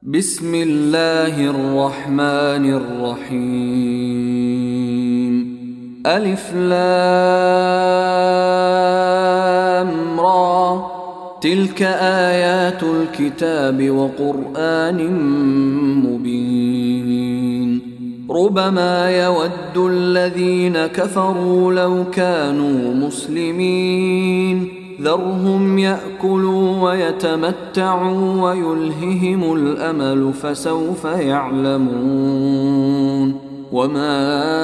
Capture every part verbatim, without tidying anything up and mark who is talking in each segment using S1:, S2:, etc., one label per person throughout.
S1: بسم الله الرحمن الرحيم. ألف لام را، تلك آيات الكتاب وقرآن مبين. ربما يود الذين كفروا لو كانوا مسلمين، ذرهم يأكلوا ويتمتعوا ويلههم الأمل فسوف يعلمون. وما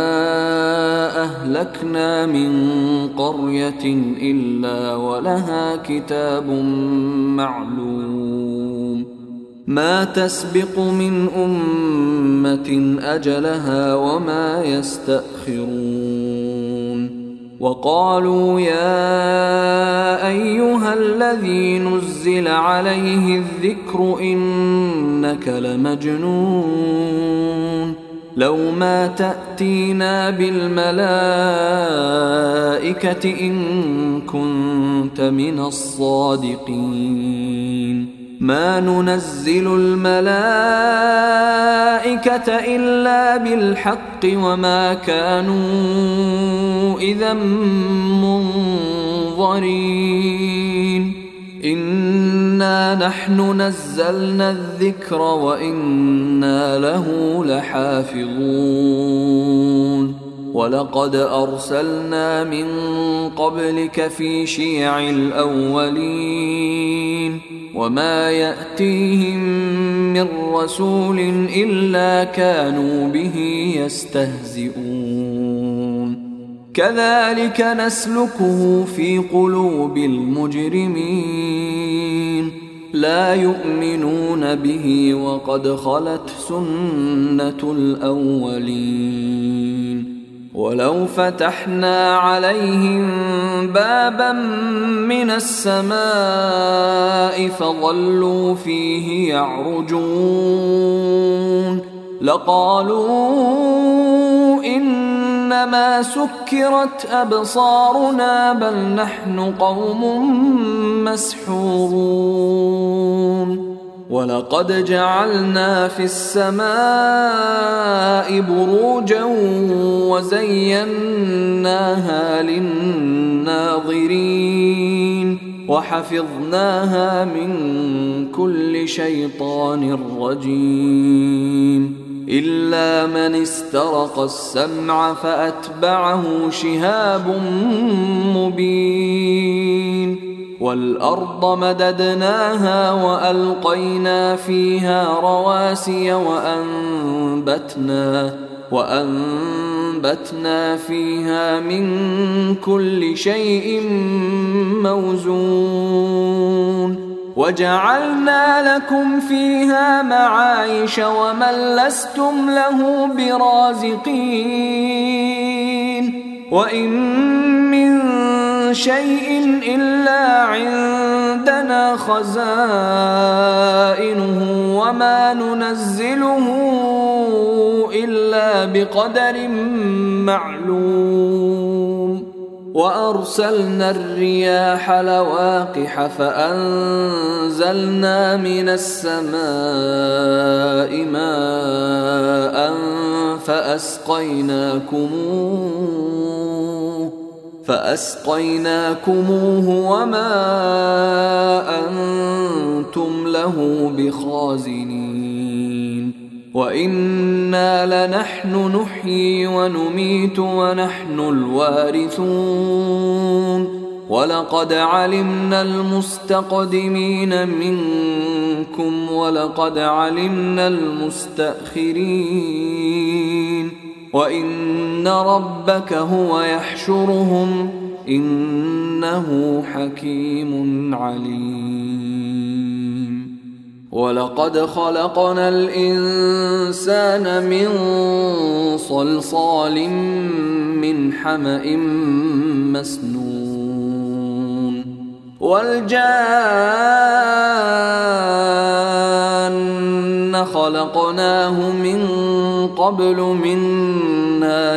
S1: أهلكنا من قرية إلا ولها كتاب معلوم، ما تسبق من أمة أجلها وما يستأخرون. وقالوا يا أيها الذي نزل عليه الذكر إنك لمجنون، لو ما تأتينا بالملائكة إن كنت من الصادقين. ما ننزل الملائكة إلا بالحق وما كانوا إذا منظرين. إنا نحن نزلنا الذكر وإنا له لحافظون. ولقد أرسلنا من قبلك في شيع الأولين، وما يأتيهم من رسول إلا كانوا به يستهزئون. كذلك نسلكه في قلوب المجرمين، لا يؤمنون به وقد خلت سنة الأولين. ولو فتحنا عليهم بابا من السماء فظلوا فيه يعرجون لقالوا إنما سكرت أبصارنا بل نحن قوم مسحورون. ولقد جعلنا في السماء بروجا وزيناها للناظرين وحفظناها من كل شيطان رجيم، إلا من استرق السمع فأتبعه شهاب مبين. والأرض مددناها وألقينا فيها رواسي وأنبتنا, وأنبتنا فيها من كل شيء موزون. وجعلنا لكم فيها معايش ومن لستم له برازقين. وإن من شيء إلا عندنا خزائنه وما ننزله إلا بقدر معلوم. وأرسلنا الرياح لواقح فأنزلنا من السماء ماء فأسقيناكموه فأسقيناكموه وما أنتم له بخازنين. وإنا لنحن نحيي ونميت ونحن الوارثون. ولقد علمنا المستقدمين منكم ولقد علمنا المستأخرين. وإن ربك هو يحشرهم إنه حكيم عليم. ولقد خلقنا الإنسان من صلصال من حمأ مسنون. والجان خلقناه من قبل من نار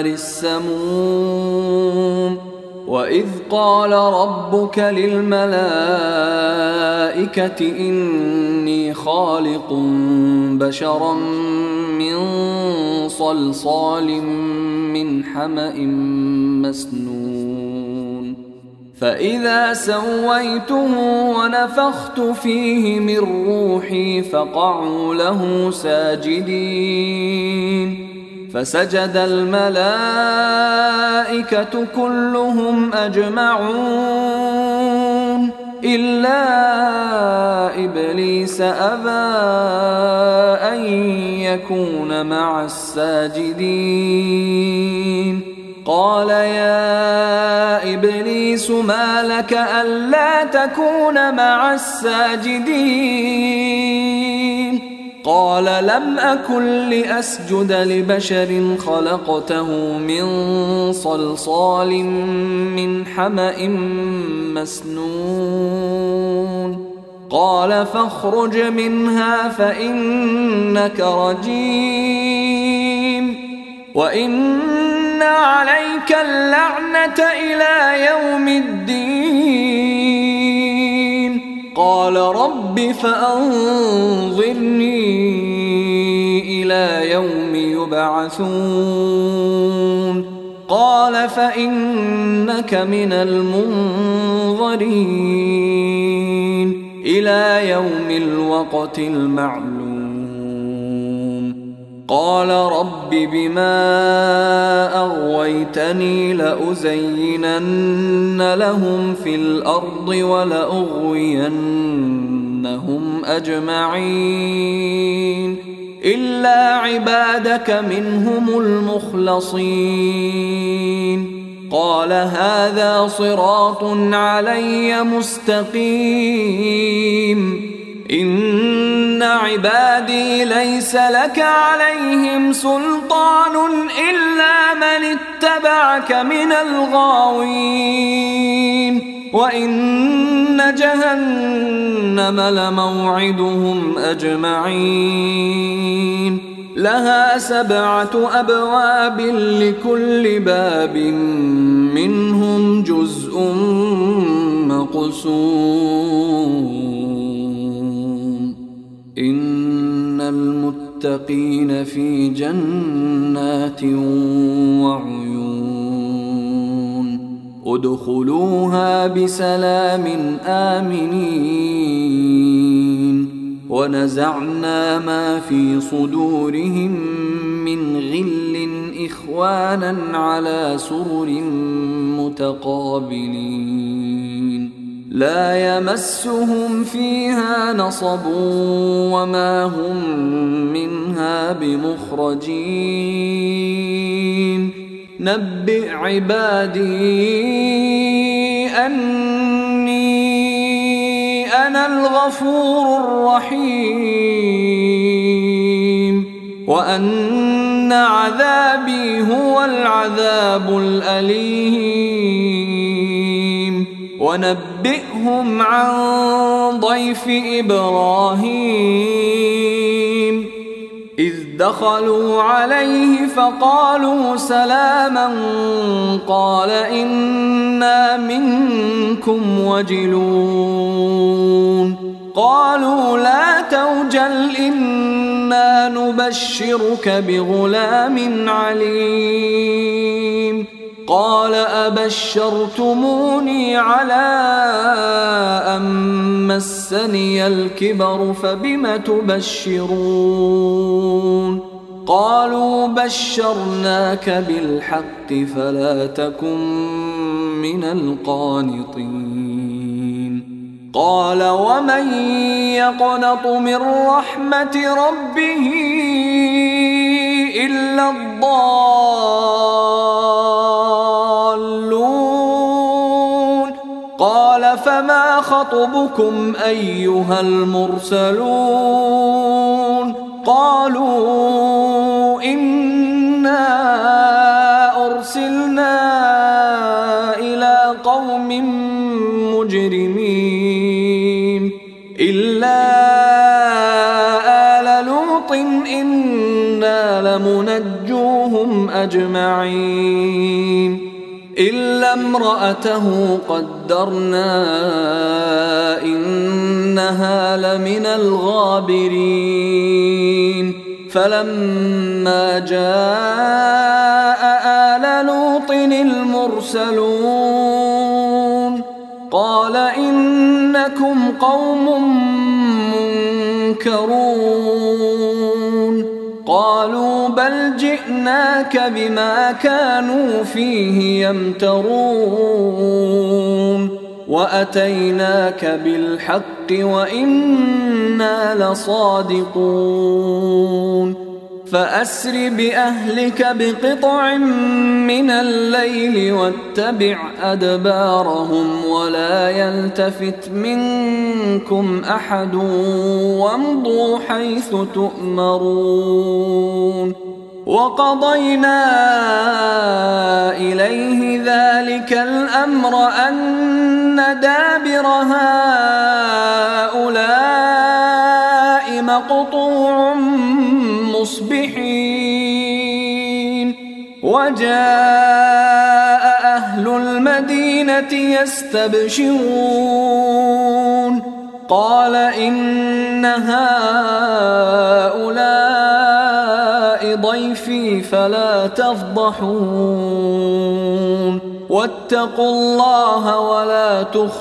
S1: السموم. وإذ قال ربك للملائكة إني إني خالق بشرا من صلصال من حمأ مسنون فإذا سويته ونفخت فيه من روحي فقعوا له ساجدين فسجد الملائكة كلهم أجمعون إلا إبليس أبى أن يكون مع الساجدين قال يا إبليس ما لك ألا تكون مع الساجدين قال لم أكن لأسجد لبشر خلقته من صلصال من حمأ مسنون قال فاخرج منها فإنك رجيم وإن عليك اللعنة إلى يوم الدين قال رب فأنظرني إلى يوم يبعثون قال فإنك من المنظرين إلى يوم الوقت المعلوم قال رب بما أغويتني لأزينن لهم في الأرض ولأغوينهم أجمعين إلا عبادك منهم المخلصين قال هذا صراط علي مستقيم إن عبادي ليس لك عليهم سلطان إلا من اتبعك من الغاوين وإن جهنم لموعدهم أجمعين لها سبعة أبواب لكل باب منهم جزء مقسوم إن المتقين في جنات وعيون ادخلوها بسلام آمنين ونزعنا ما في صدورهم من غل إخوانا على سرر متقابلين لا يمسهم فيها نصب وما هم منها بمخرجين نبئ عبادي أني أنا الغفور الرحيم وأن عذابي هو العذاب الأليم ونبئهم عن ضيف إبراهيم إذ دخلوا عليه فقالوا سلاما قال إنا منكم وجلون قالوا لا توجل إنا نبشرك بغلام عليم قال أبشرتموني على أن مسني الكبر فبم تبشرون قالوا بشرناك بالحق فلا تكن من القانطين قال ومن يقنط من رحمة ربه إلا الضالون قال فما خطبكم أيها المرسلون قالوا إنا أرسلنا إلى قوم مجرمين إلا آل لوط إنا لمنجوهم أجمعين إلا امرأته قدرنا إنها لمن الغابرين فلما جاء آل لوط المرسلون قال إنكم قوم منكرون قالوا بل جئناك بما كانوا فيه يمترون وأتيناك بالحق وإنا لصادقون فأسر بأهلك بقطع من الليل واتبع أدبارهم ولا يلتفت منكم أحد وامضوا حيث تؤمرون وقضينا إليه ذلك الأمر أن دابر هؤلاء مقطوع مصبحين وجاء أهل المدينة يستبشرون قال إن هؤلاء ضيفي فلا تفضحون واتقوا الله ولا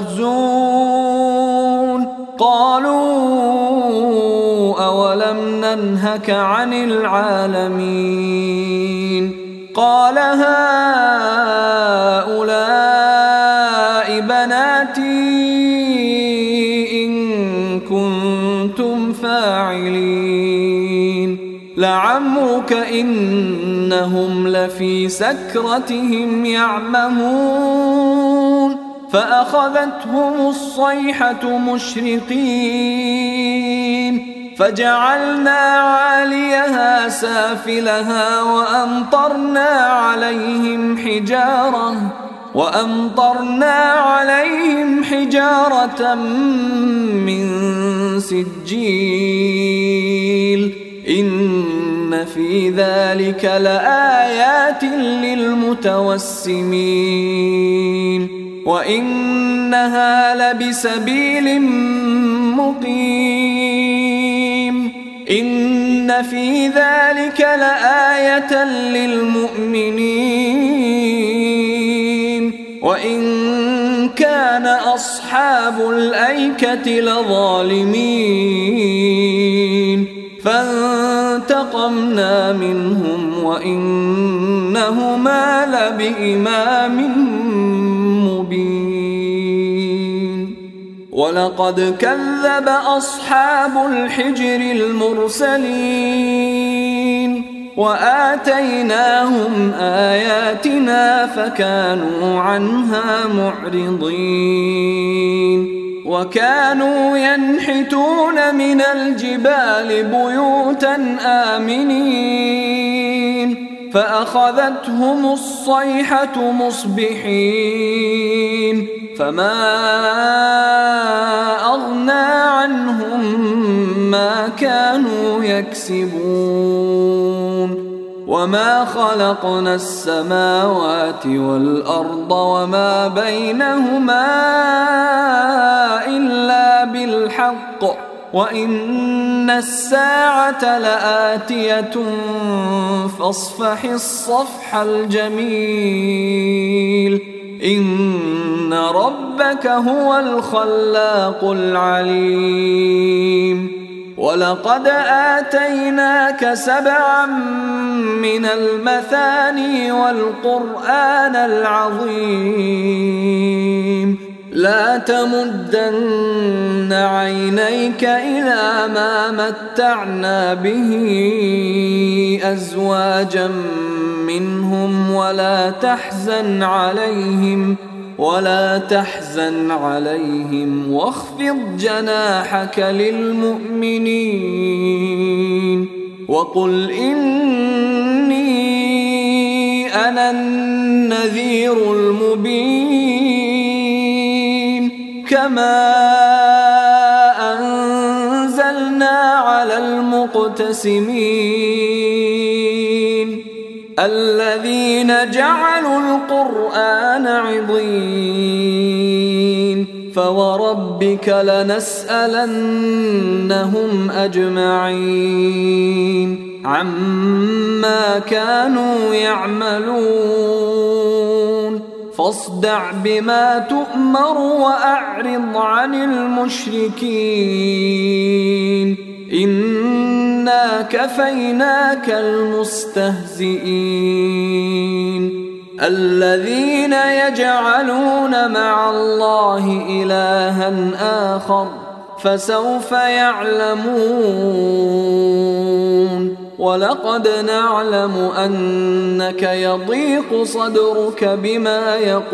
S1: تخزون قالوا أولم ننهك عن العالمين قال هؤلاء بناتي إن كنتم فاعلين لعمرك إنهم لفي سكرتهم يعمهون فأخذتهم الصيحة مشرقين فجعلنا عاليها سافلها وأمطرنا عليهم حجارة وأمطرنا عليهم حجارة من سجيل إن في ذلك لآيات للمتوسمين وإنها لبسبيل مقيم إن في ذلك لآية للمؤمنين وإن كان أصحاب الأيكة لظالمين فانتقمنا منهم وإنهما لبإمام مبين ولقد كذب أصحاب الحجر المرسلين وآتيناهم آياتنا فكانوا عنها معرضين وكانوا ينحتون من الجبال بيوتا آمنين فأخذتهم الصيحة مصبحين فما أغنى عنهم ما كانوا يكسبون وما خلقنا السماوات والأرض وما بينهما إلا بالحق وإن الساعة لآتية فاصفح الصفح الجميل إن ربك هو الخلاق العليم ولقد آتيناك سبعا من المثاني والقرآن العظيم لا تمدن عينيك إلى ما متعنا به أزواجا منهم ولا تحزن عليهم ولا تحزن عليهم واخفض جناحك للمؤمنين وقل إني أنا النذير المبين كما أنزلنا على المقتسمين الذين جعلوا القرآن عضين فوربك لنسألنهم أجمعين عما كانوا يعملون فاصدع بما تؤمر وأعرض عن المشركين إنا كفيناك المستهزئين الذين يجعلون مع الله إلها آخر فسوف يعلمون ولقد نعلم أنك يضيق صدرك بما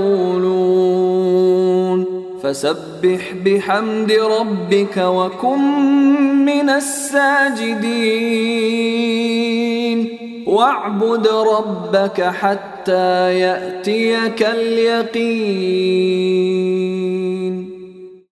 S1: يقولون فسبح بحمد ربك وكن من الساجدين واعبد ربك حتى يأتيك اليقين.